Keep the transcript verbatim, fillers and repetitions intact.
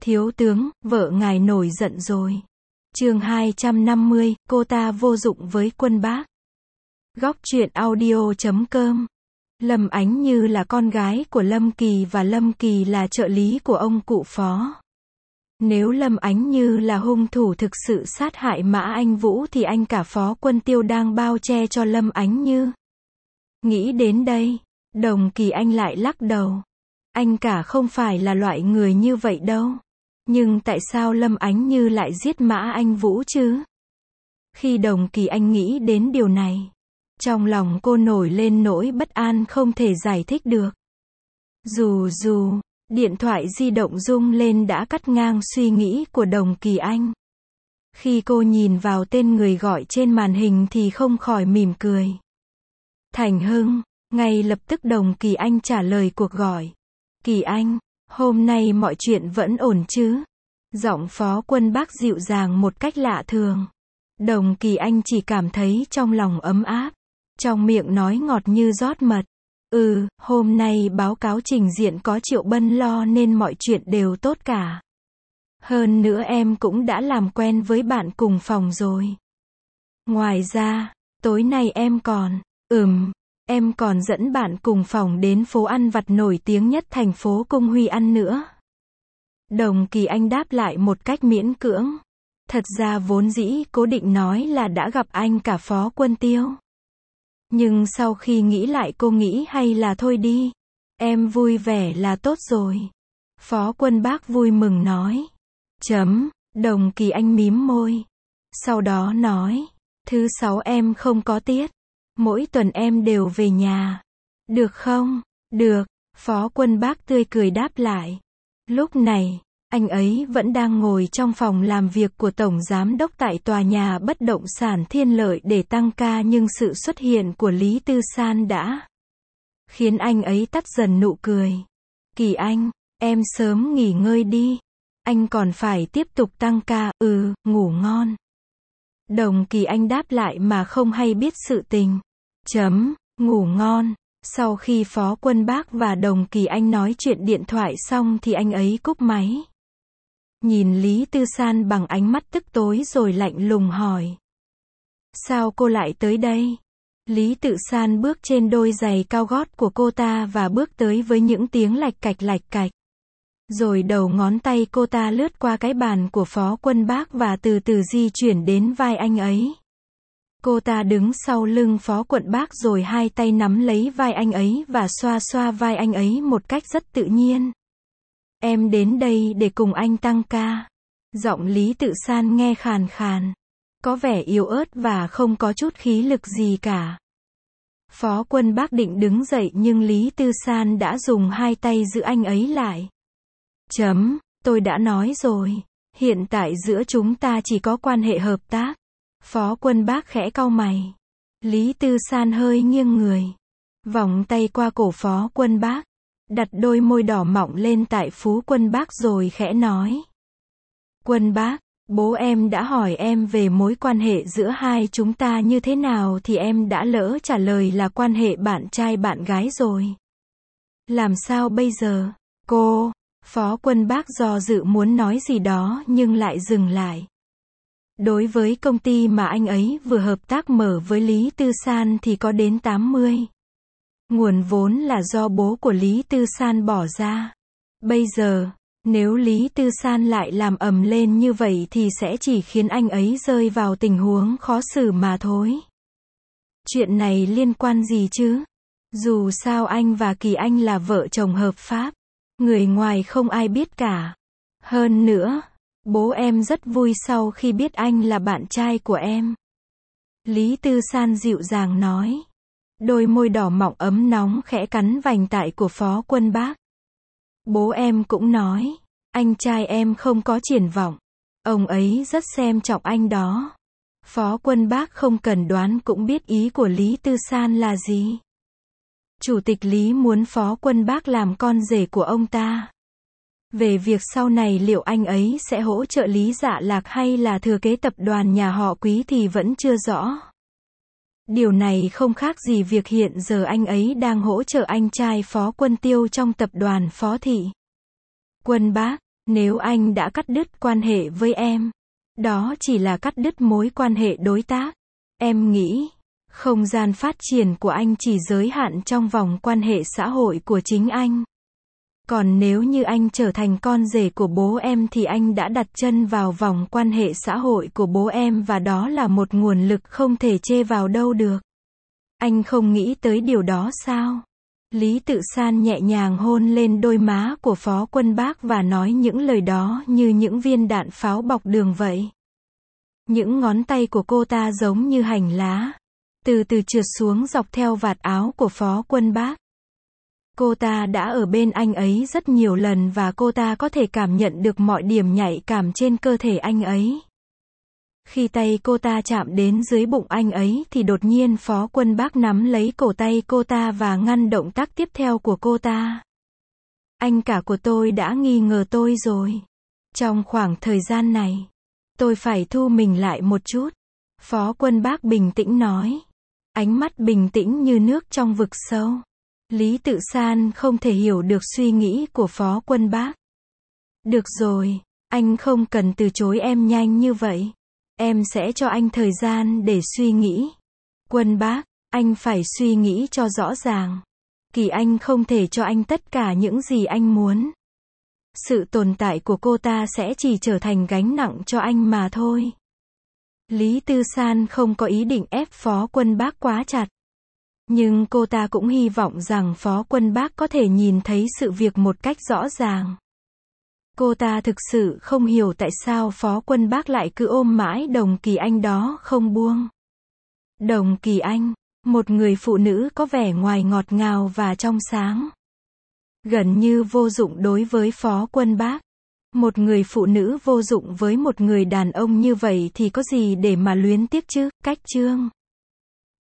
Thiếu tướng, vợ ngài nổi giận rồi. Chương hai trăm năm mươi, cô ta vô dụng với Quân Bác. Góc truyện audio chấm com. Lâm Ánh Như là con gái của Lâm Kỳ và Lâm Kỳ là trợ lý của ông cụ Phó. Nếu Lâm Ánh Như là hung thủ thực sự sát hại Mã Anh Vũ thì anh cả Phó Quân Tiêu đang bao che cho Lâm Ánh Như. Nghĩ đến đây, Đồng Kỳ Anh lại lắc đầu. Anh cả không phải là loại người như vậy đâu. Nhưng tại sao Lâm Ánh Như lại giết Mã Anh Vũ chứ? Khi Đồng Kỳ Anh nghĩ đến điều này, trong lòng cô nổi lên nỗi bất an không thể giải thích được. Dù dù, điện thoại di động rung lên đã cắt ngang suy nghĩ của Đồng Kỳ Anh. Khi cô nhìn vào tên người gọi trên màn hình thì không khỏi mỉm cười. Thành Hưng, ngay lập tức Đồng Kỳ Anh trả lời cuộc gọi. Kỳ Anh, hôm nay mọi chuyện vẫn ổn chứ? Giọng Phó Quân Bác dịu dàng một cách lạ thường. Đồng Kỳ Anh chỉ cảm thấy trong lòng ấm áp. Trong miệng nói ngọt như rót mật. Ừ, hôm nay báo cáo trình diện có Triệu Bân lo nên mọi chuyện đều tốt cả. Hơn nữa em cũng đã làm quen với bạn cùng phòng rồi. Ngoài ra, tối nay em còn, ừm, em còn dẫn bạn cùng phòng đến phố ăn vặt nổi tiếng nhất thành phố Cung Huy ăn nữa. Đồng Kỳ Anh đáp lại một cách miễn cưỡng. Thật ra vốn dĩ cố định nói là đã gặp anh cả Phó Quân Tiêu. Nhưng sau khi nghĩ lại cô nghĩ hay là thôi đi. Em vui vẻ là tốt rồi. Phó Quân Bác vui mừng nói. Chấm, Đồng Kỳ Anh mím môi. Sau đó nói. Thứ sáu em không có tiết. Mỗi tuần em đều về nhà. Được không? Được. Phó Quân Bác tươi cười đáp lại. Lúc này, anh ấy vẫn đang ngồi trong phòng làm việc của Tổng Giám đốc tại tòa nhà bất động sản Thiên Lợi để tăng ca, nhưng sự xuất hiện của Lý Tư San đã khiến anh ấy tắt dần nụ cười. Kỳ Anh, em sớm nghỉ ngơi đi. Anh còn phải tiếp tục tăng ca, ừ, ngủ ngon. Đồng Kỳ Anh đáp lại mà không hay biết sự tình. Chấm, ngủ ngon. Sau khi Phó Quân Bác và Đồng Kỳ Anh nói chuyện điện thoại xong thì anh ấy cúp máy. Nhìn Lý Tư San bằng ánh mắt tức tối rồi lạnh lùng hỏi. Sao cô lại tới đây? Lý Tự San bước trên đôi giày cao gót của cô ta và bước tới với những tiếng lạch cạch lạch cạch. Rồi đầu ngón tay cô ta lướt qua cái bàn của Phó Quân Bác và từ từ di chuyển đến vai anh ấy. Cô ta đứng sau lưng Phó Quân Bác rồi hai tay nắm lấy vai anh ấy và xoa xoa vai anh ấy một cách rất tự nhiên. Em đến đây để cùng anh tăng ca. Giọng Lý Tự San nghe khàn khàn. Có vẻ yếu ớt và không có chút khí lực gì cả. Phó Quân Bác định đứng dậy nhưng Lý Tư San đã dùng hai tay giữ anh ấy lại. Chấm, tôi đã nói rồi. Hiện tại giữa chúng ta chỉ có quan hệ hợp tác. Phó Quân Bác khẽ cau mày. Lý Tư San hơi nghiêng người. Vòng tay qua cổ Phó Quân Bác. Đặt đôi môi đỏ mọng lên tại Phú Quân Bác rồi khẽ nói. Quân Bác, bố em đã hỏi em về mối quan hệ giữa hai chúng ta như thế nào thì em đã lỡ trả lời là quan hệ bạn trai bạn gái rồi. Làm sao bây giờ? Cô, Phó Quân Bác do dự muốn nói gì đó nhưng lại dừng lại. Đối với công ty mà anh ấy vừa hợp tác mở với Lý Tư San thì có đến tám mươi. Nguồn vốn là do bố của Lý Tư San bỏ ra. Bây giờ, nếu Lý Tư San lại làm ầm lên như vậy thì sẽ chỉ khiến anh ấy rơi vào tình huống khó xử mà thôi. Chuyện này liên quan gì chứ? Dù sao anh và Kỳ Anh là vợ chồng hợp pháp. Người ngoài không ai biết cả. Hơn nữa, bố em rất vui sau khi biết anh là bạn trai của em. Lý Tư San dịu dàng nói. Đôi môi đỏ mọng ấm nóng khẽ cắn vành tai của Phó Quân Bác. Bố em cũng nói, anh trai em không có triển vọng. Ông ấy rất xem trọng anh đó. Phó Quân Bác không cần đoán cũng biết ý của Lý Tư San là gì. Chủ tịch Lý muốn Phó Quân Bác làm con rể của ông ta. Về việc sau này liệu anh ấy sẽ hỗ trợ Lý Dạ Lạc hay là thừa kế tập đoàn nhà họ Quý thì vẫn chưa rõ. Điều này không khác gì việc hiện giờ anh ấy đang hỗ trợ anh trai Phó Quân Tiêu trong tập đoàn Phó Thị. Quân Bác, Nếu anh đã cắt đứt quan hệ với em, đó chỉ là cắt đứt mối quan hệ đối tác. Em nghĩ, không gian phát triển của anh chỉ giới hạn trong vòng quan hệ xã hội của chính anh. Còn nếu như anh trở thành con rể của bố em thì anh đã đặt chân vào vòng quan hệ xã hội của bố em và đó là một nguồn lực không thể chê vào đâu được. Anh không nghĩ tới điều đó sao? Lý Tự San nhẹ nhàng hôn lên đôi má của Phó Quân Bác và nói những lời đó như những viên đạn pháo bọc đường vậy. Những ngón tay của cô ta giống như hành lá, từ từ trượt xuống dọc theo vạt áo của Phó Quân Bác. Cô ta đã ở bên anh ấy rất nhiều lần và cô ta có thể cảm nhận được mọi điểm nhạy cảm trên cơ thể anh ấy. Khi tay cô ta chạm đến dưới bụng anh ấy thì đột nhiên Phó Quân Bác nắm lấy cổ tay cô ta và ngăn động tác tiếp theo của cô ta. Anh cả của tôi đã nghi ngờ tôi rồi. Trong khoảng thời gian này, tôi phải thu mình lại một chút. Phó Quân Bác bình tĩnh nói. Ánh mắt bình tĩnh như nước trong vực sâu. Lý Tự San không thể hiểu được suy nghĩ của Phó Quân Bác. Được rồi, anh không cần từ chối em nhanh như vậy. Em sẽ cho anh thời gian để suy nghĩ. Quân Bác, anh phải suy nghĩ cho rõ ràng. Kỳ Anh không thể cho anh tất cả những gì anh muốn. Sự tồn tại của cô ta sẽ chỉ trở thành gánh nặng cho anh mà thôi. Lý Tư San không có ý định ép Phó Quân Bác quá chặt. Nhưng cô ta cũng hy vọng rằng Phó Quân Bác có thể nhìn thấy sự việc một cách rõ ràng. Cô ta thực sự không hiểu tại sao Phó Quân Bác lại cứ ôm mãi Đồng Kỳ Anh đó không buông. Đồng Kỳ Anh, một người phụ nữ có vẻ ngoài ngọt ngào và trong sáng. Gần như vô dụng đối với Phó Quân Bác. Một người phụ nữ vô dụng với một người đàn ông như vậy thì có gì để mà luyến tiếc chứ? Cách chương